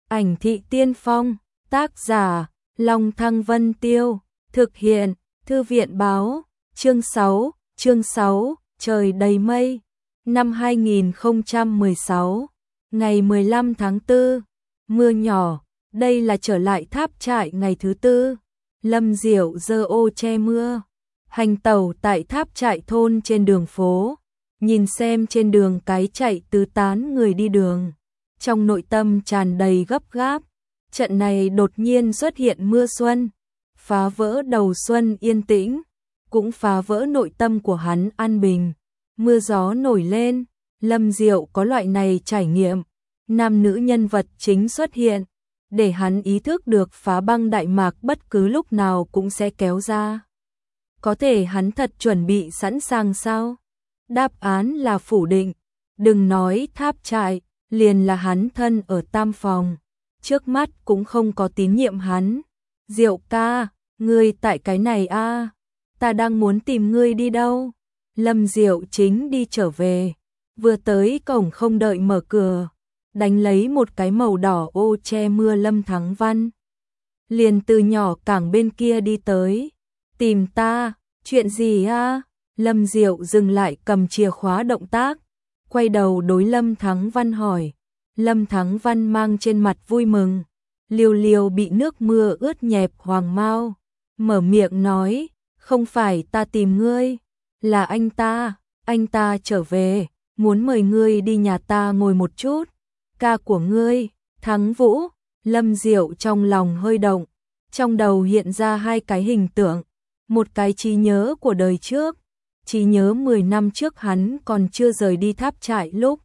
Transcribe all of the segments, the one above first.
Ảnh thị tiên phong, tác giả, Long Thăng Vân Tiêu, thực hiện, Thư viện báo, chương 6, trời đầy mây, năm 2016, ngày 15 tháng 4, mưa nhỏ, đây là trở lại tháp trại ngày thứ tư, Lâm Diệu giơ ô che mưa, hành tẩu tại tháp trại thôn trên đường phố, nhìn xem trên đường cái chạy tứ tán người đi đường. Trong nội tâm tràn đầy gấp gáp, trận này đột nhiên xuất hiện mưa xuân, phá vỡ đầu xuân yên tĩnh, cũng phá vỡ nội tâm của hắn an bình. Mưa gió nổi lên, Lâm Diệu có loại này trải nghiệm, nam nữ nhân vật chính xuất hiện, để hắn ý thức được phá băng Đại Mạc bất cứ lúc nào cũng sẽ kéo ra. Có thể hắn thật chuẩn bị sẵn sàng sao? Đáp án là phủ định, đừng nói tháp trại, liền là hắn thân ở tam phòng, trước mắt cũng không có tín nhiệm hắn. Diệu ca, ngươi tại cái này a? Ta đang muốn tìm ngươi đi đâu? Lâm Diệu chính đi trở về, vừa tới cổng không đợi mở cửa, đánh lấy một cái màu đỏ ô che mưa Lâm Thắng Văn. Liền từ nhỏ cảng bên kia đi tới, tìm ta, chuyện gì a? Lâm Diệu dừng lại cầm chìa khóa động tác, quay đầu đối Lâm Thắng Văn hỏi. Lâm Thắng Văn mang trên mặt vui mừng, liều liều bị nước mưa ướt nhẹp hoàng mau, mở miệng nói, không phải ta tìm ngươi, là anh ta trở về, muốn mời ngươi đi nhà ta ngồi một chút. Ca của ngươi, Thắng Vũ. Lâm Diệu trong lòng hơi động, trong đầu hiện ra hai cái hình tượng, một cái trí nhớ của đời trước, trí nhớ 10 năm trước hắn còn chưa rời đi tháp trại lúc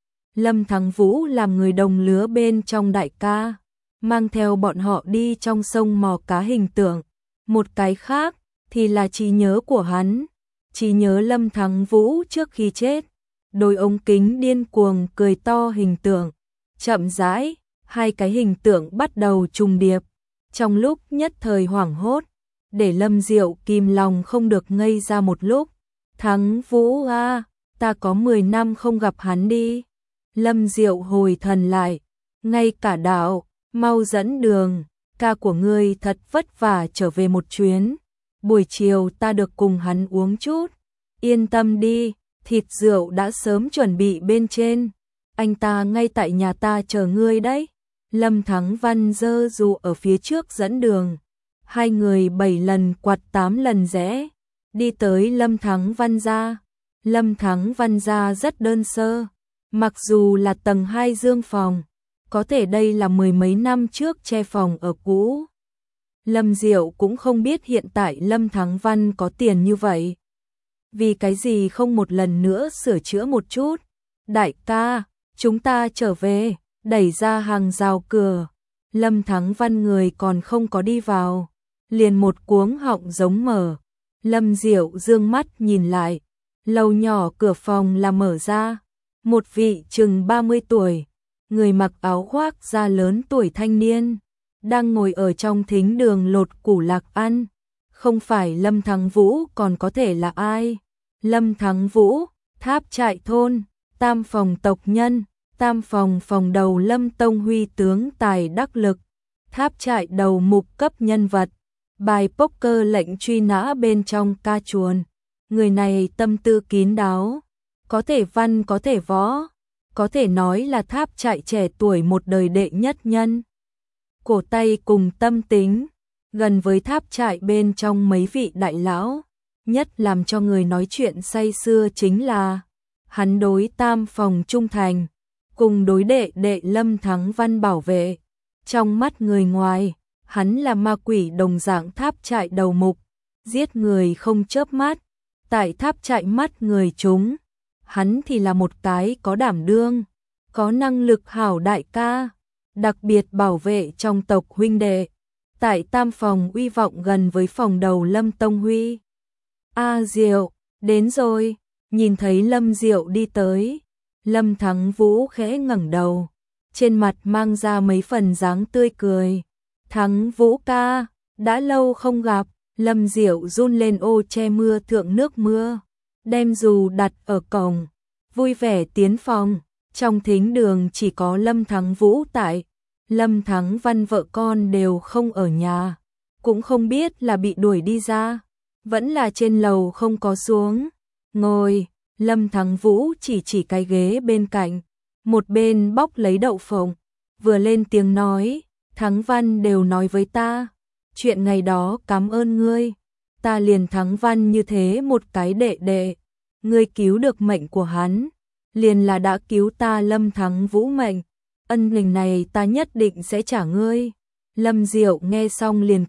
Lâm Thắng Vũ làm người đồng lứa bên trong đại ca, mang theo bọn họ đi trong sông mò cá hình tượng. Một cái khác thì là trí nhớ của hắn, trí nhớ Lâm Thắng Vũ trước khi chết, đôi ống kính điên cuồng cười to hình tượng. Chậm rãi, hai cái hình tượng bắt đầu trùng điệp, trong lúc nhất thời hoảng hốt, để Lâm Diệu kìm lòng không được ngây ra một lúc. Thắng Vũ a, ta có 10 năm không gặp hắn đi. Lâm Diệu hồi thần lại, ngay cả đạo, mau dẫn đường, ca của ngươi thật vất vả trở về một chuyến, buổi chiều ta được cùng hắn uống chút. Yên tâm đi, thịt rượu đã sớm chuẩn bị bên trên, anh ta ngay tại nhà ta chờ ngươi đấy. Lâm Thắng Văn giơ dù ở phía trước dẫn đường, hai người 7 lần quặt 8 lần rẽ, đi tới Lâm Thắng Văn gia. Lâm Thắng Văn gia rất đơn sơ, mặc dù là tầng 2 dương phòng, có thể đây là mười mấy năm trước che phòng ở cũ. Lâm Diệu cũng không biết hiện tại Lâm Thắng Văn có tiền như vậy, vì cái gì không một lần nữa sửa chữa một chút. Đại ca, chúng ta trở về, đẩy ra hàng rào cửa. Lâm Thắng Văn người còn không có đi vào, liền một cuống họng giống mở. Lâm Diệu dương mắt nhìn lại, lầu nhỏ cửa phòng là mở ra, một vị chừng 30 tuổi, người mặc áo khoác da lớn tuổi thanh niên, đang ngồi ở trong thính đường lột củ lạc ăn. Không phải Lâm Thắng Vũ còn có thể là ai? Lâm Thắng Vũ, tháp trại thôn, tam phòng tộc nhân, tam phòng phòng đầu Lâm Tông Huy tướng tài đắc lực, tháp trại đầu mục cấp nhân vật, bài poker lệnh truy nã bên trong ca chuồn. Người này tâm tư kín đáo, có thể văn có thể võ, có thể nói là tháp trại trẻ tuổi một đời đệ nhất nhân. Cổ tay cùng tâm tính, gần với tháp trại bên trong mấy vị đại lão, nhất làm cho người nói chuyện say sưa chính là hắn đối tam phòng trung thành, cùng đối đệ đệ Lâm Thắng Văn bảo vệ. Trong mắt người ngoài, hắn là ma quỷ đồng dạng tháp trại đầu mục, giết người không chớp mắt. Tại tháp trại mắt người chúng, hắn thì là một cái có đảm đương, có năng lực hảo đại ca, đặc biệt bảo vệ trong tộc huynh đệ. Tại tam phòng uy vọng gần với phòng đầu Lâm Tông Huy. Diệu, đến rồi. Nhìn thấy Lâm Diệu đi tới, Lâm Thắng Vũ khẽ ngẩng đầu, trên mặt mang ra mấy phần dáng tươi cười. Thắng Vũ ca, đã lâu không gặp. Lâm Diệu run lên ô che mưa thượng nước mưa, đem dù đặt ở cổng, vui vẻ tiến phòng. Trong thính đường chỉ có Lâm Thắng Vũ tại, Lâm Thắng Văn vợ con đều không ở nhà, cũng không biết là bị đuổi đi ra, vẫn là trên lầu không có xuống. Ngồi, Lâm Thắng Vũ chỉ cái ghế bên cạnh, một bên bóc lấy đậu phộng, vừa lên tiếng nói, Thắng Văn đều nói với ta, chuyện ngày đó cảm ơn ngươi, ta liền Thắng Văn như thế một cái đệ đệ, ngươi cứu được mệnh của hắn, liền là đã cứu ta Lâm Thắng Vũ mệnh, ân tình này ta nhất định sẽ trả ngươi. Lâm Diệu nghe xong liền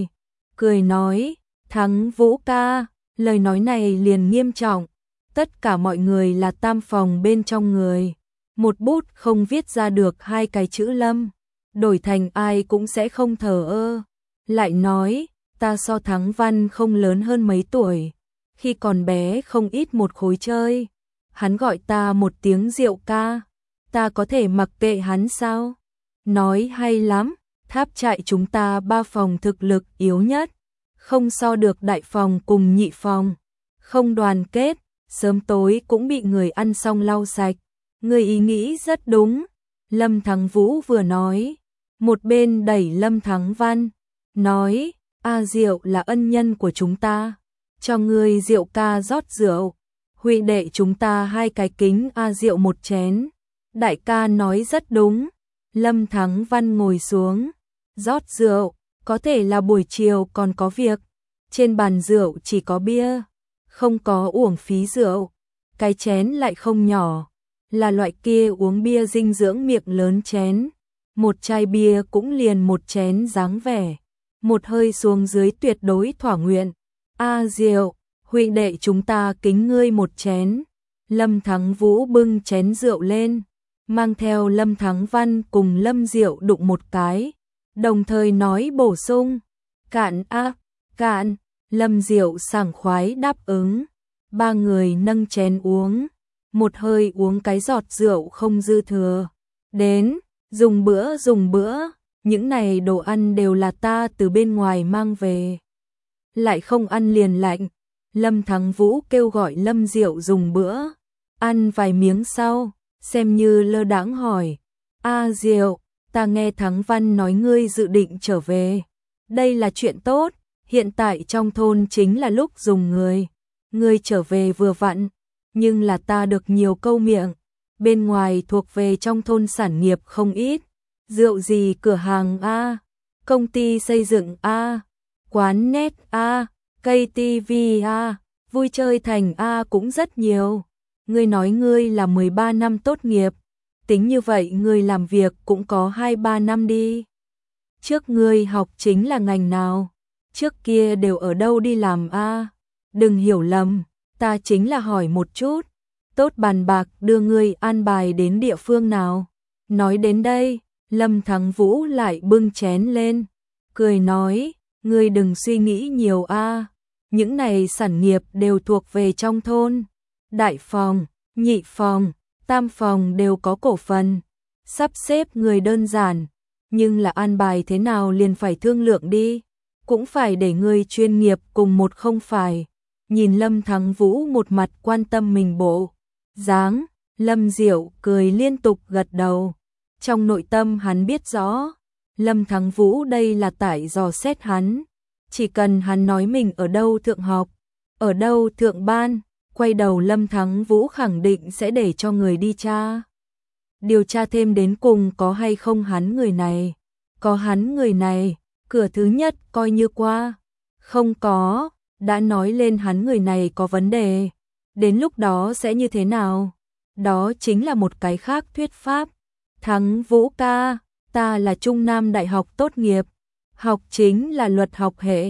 cười nói, Thắng Vũ ca, lời nói này liền nghiêm trọng, tất cả mọi người là tam phòng bên trong người, một bút không viết ra được hai cái chữ Lâm, đổi thành ai cũng sẽ không thờ ơ. Lại nói, ta so Thắng Văn không lớn hơn mấy tuổi, khi còn bé không ít một khối chơi, hắn gọi ta một tiếng Diệu ca, ta có thể mặc kệ hắn sao? Nói hay lắm, tháp trại chúng ta 3 phòng thực lực yếu nhất, không so được đại phòng cùng nhị phòng, không đoàn kết, sớm tối cũng bị người ăn xong lau sạch. Người ý nghĩ rất đúng. Lâm Thắng Vũ vừa nói, một bên đẩy Lâm Thắng Văn, nói, A Diệu là ân nhân của chúng ta, cho người Diệu ca rót rượu, huynh đệ chúng ta 2 cái kính A Diệu một chén. Đại ca nói rất đúng. Lâm Thắng Văn ngồi xuống, rót rượu, có thể là buổi chiều còn có việc, trên bàn rượu chỉ có bia, không có uổng phí rượu, cái chén lại không nhỏ, là loại kia uống bia dinh dưỡng miệng lớn chén, một chai bia cũng liền một chén dáng vẻ, một hơi xuống dưới tuyệt đối thỏa nguyện. A Diệu, huynh đệ chúng ta kính ngươi một chén. Lâm Thắng Vũ bưng chén rượu lên, mang theo Lâm Thắng Văn cùng Lâm Diệu đụng một cái, đồng thời nói bổ sung, cạn a, cạn. Lâm Diệu sảng khoái đáp ứng, 3 người nâng chén uống, một hơi uống cái giọt rượu không dư thừa. Đến, dùng bữa, những này đồ ăn đều là ta từ bên ngoài mang về, lại không ăn liền lạnh. Lâm Thắng Vũ kêu gọi Lâm Diệu dùng bữa, ăn vài miếng sau, xem như lơ đãng hỏi, A Diệu, ta nghe Thắng Văn nói ngươi dự định trở về, đây là chuyện tốt, hiện tại trong thôn chính là lúc dùng ngươi trở về vừa vặn, nhưng là ta được nhiều câu miệng, bên ngoài thuộc về trong thôn sản nghiệp không ít, rượu gì cửa hàng A, công ty xây dựng A, quán net A, cây tivi A, vui chơi thành A cũng rất nhiều. Ngươi nói ngươi là 13 năm tốt nghiệp, tính như vậy ngươi làm việc cũng có 2-3 năm đi. Trước ngươi học chính là ngành nào? Trước kia đều ở đâu đi làm a? Đừng hiểu lầm, ta chính là hỏi một chút, tốt bàn bạc đưa ngươi an bài đến địa phương nào. Nói đến đây, Lâm Thắng Vũ lại bưng chén lên, cười nói, ngươi đừng suy nghĩ nhiều a, những này sản nghiệp đều thuộc về trong thôn. Đại phòng, nhị phòng, tam phòng đều có cổ phần, sắp xếp người đơn giản, nhưng là an bài thế nào liền phải thương lượng đi, cũng phải để người chuyên nghiệp cùng một không phải. Nhìn Lâm Thắng Vũ một mặt quan tâm mình bộ dáng, Lâm Diệu cười liên tục gật đầu. Trong nội tâm hắn biết rõ, Lâm Thắng Vũ đây là tại dò xét hắn, chỉ cần hắn nói mình ở đâu thượng học, ở đâu thượng ban, quay đầu Lâm Thắng Vũ khẳng định sẽ để cho người đi tra. Điều tra thêm đến cùng có hay không hắn người này. Có hắn người này, cửa thứ nhất coi như qua. Không có, đã nói lên hắn người này có vấn đề. Đến lúc đó sẽ như thế nào? Đó chính là một cái khác thuyết pháp. Thắng Vũ ca, ta là Trung Nam Đại học tốt nghiệp. Học chính là luật học hệ.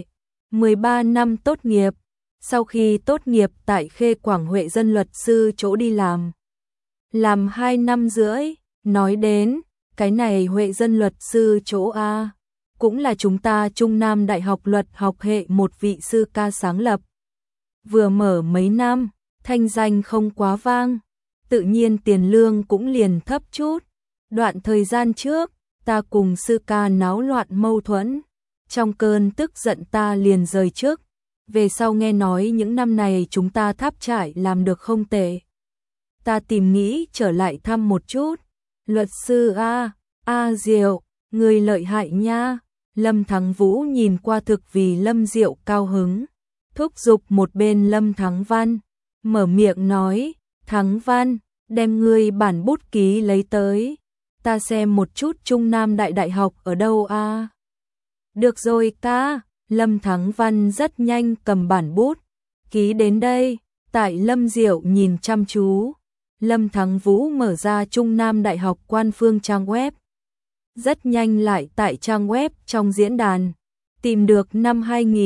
13 năm tốt nghiệp. Sau khi tốt nghiệp tại Khê Quảng Huệ dân luật sư chỗ đi làm 2 năm rưỡi, nói đến, cái này Huệ dân luật sư chỗ A, cũng là chúng ta Trung Nam Đại học luật học hệ một vị sư ca sáng lập. Vừa mở mấy năm, thanh danh không quá vang, tự nhiên tiền lương cũng liền thấp chút. Đoạn thời gian trước, ta cùng sư ca náo loạn mâu thuẫn, trong cơn tức giận ta liền rời chức. Về sau nghe nói những năm này chúng ta tháp trại làm được không tệ. Ta tìm nghĩ trở lại thăm một chút. Luật sư A Diệu, người lợi hại nha. Lâm Thắng Vũ nhìn qua thực vì Lâm Diệu cao hứng, thúc giục một bên Lâm Thắng Văn, mở miệng nói, Thắng Văn, đem ngươi bản bút ký lấy tới, ta xem một chút Trung Nam Đại học ở đâu a. Được rồi ca, Lâm Thắng Văn rất nhanh cầm bản bút, ký đến đây, tại Lâm Diệu nhìn chăm chú, Lâm Thắng Vũ mở ra Trung Nam Đại học quan phương trang web. Rất nhanh lại tại trang web trong diễn đàn, tìm được năm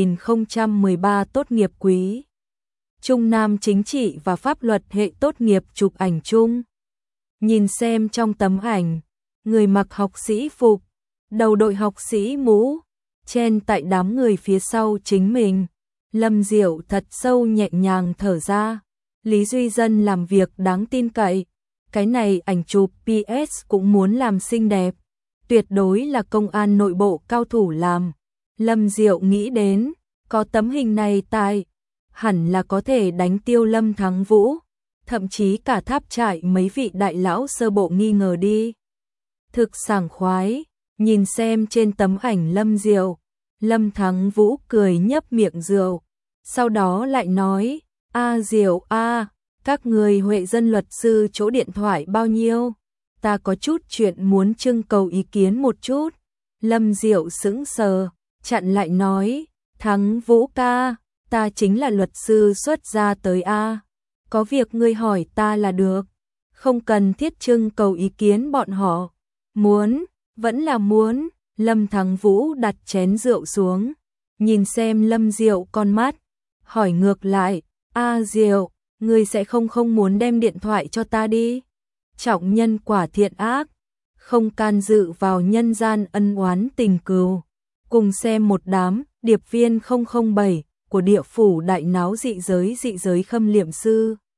2013 tốt nghiệp quý. Trung Nam chính trị và pháp luật hệ tốt nghiệp chụp ảnh chung. Nhìn xem trong tấm ảnh, người mặc học sĩ phục, đầu đội học sĩ mũ, chen tại đám người phía sau chính mình. Lâm Diệu thật sâu nhẹ nhàng thở ra. Lý Duy Dân làm việc đáng tin cậy. Cái này ảnh chụp PS cũng muốn làm xinh đẹp. Tuyệt đối là công an nội bộ cao thủ làm. Lâm Diệu nghĩ đến, có tấm hình này tại, hẳn là có thể đánh tiêu Lâm Thắng Vũ, thậm chí cả tháp trại mấy vị đại lão sơ bộ nghi ngờ đi. Thực sảng khoái, nhìn xem trên tấm ảnh Lâm Diệu, Lâm Thắng Vũ cười nhấp miệng rượu, sau đó lại nói, Diệu các người Huệ dân luật sư chỗ điện thoại bao nhiêu? Ta có chút chuyện muốn trưng cầu ý kiến một chút. Lâm Diệu sững sờ, chặn lại nói, Thắng Vũ ca, ta chính là luật sư xuất gia tới a. Có việc ngươi hỏi ta là được, không cần thiết trưng cầu ý kiến bọn họ. Muốn, vẫn là muốn. Lâm Thắng Vũ đặt chén rượu xuống, nhìn xem Lâm Diệu con mắt, hỏi ngược lại, Diệu, ngươi sẽ không muốn đem điện thoại cho ta đi? Trọng nhân quả thiện ác, không can dự vào nhân gian ân oán tình cừu. Cùng xem một đám điệp viên 007 của địa phủ đại náo dị giới khâm liệm sư.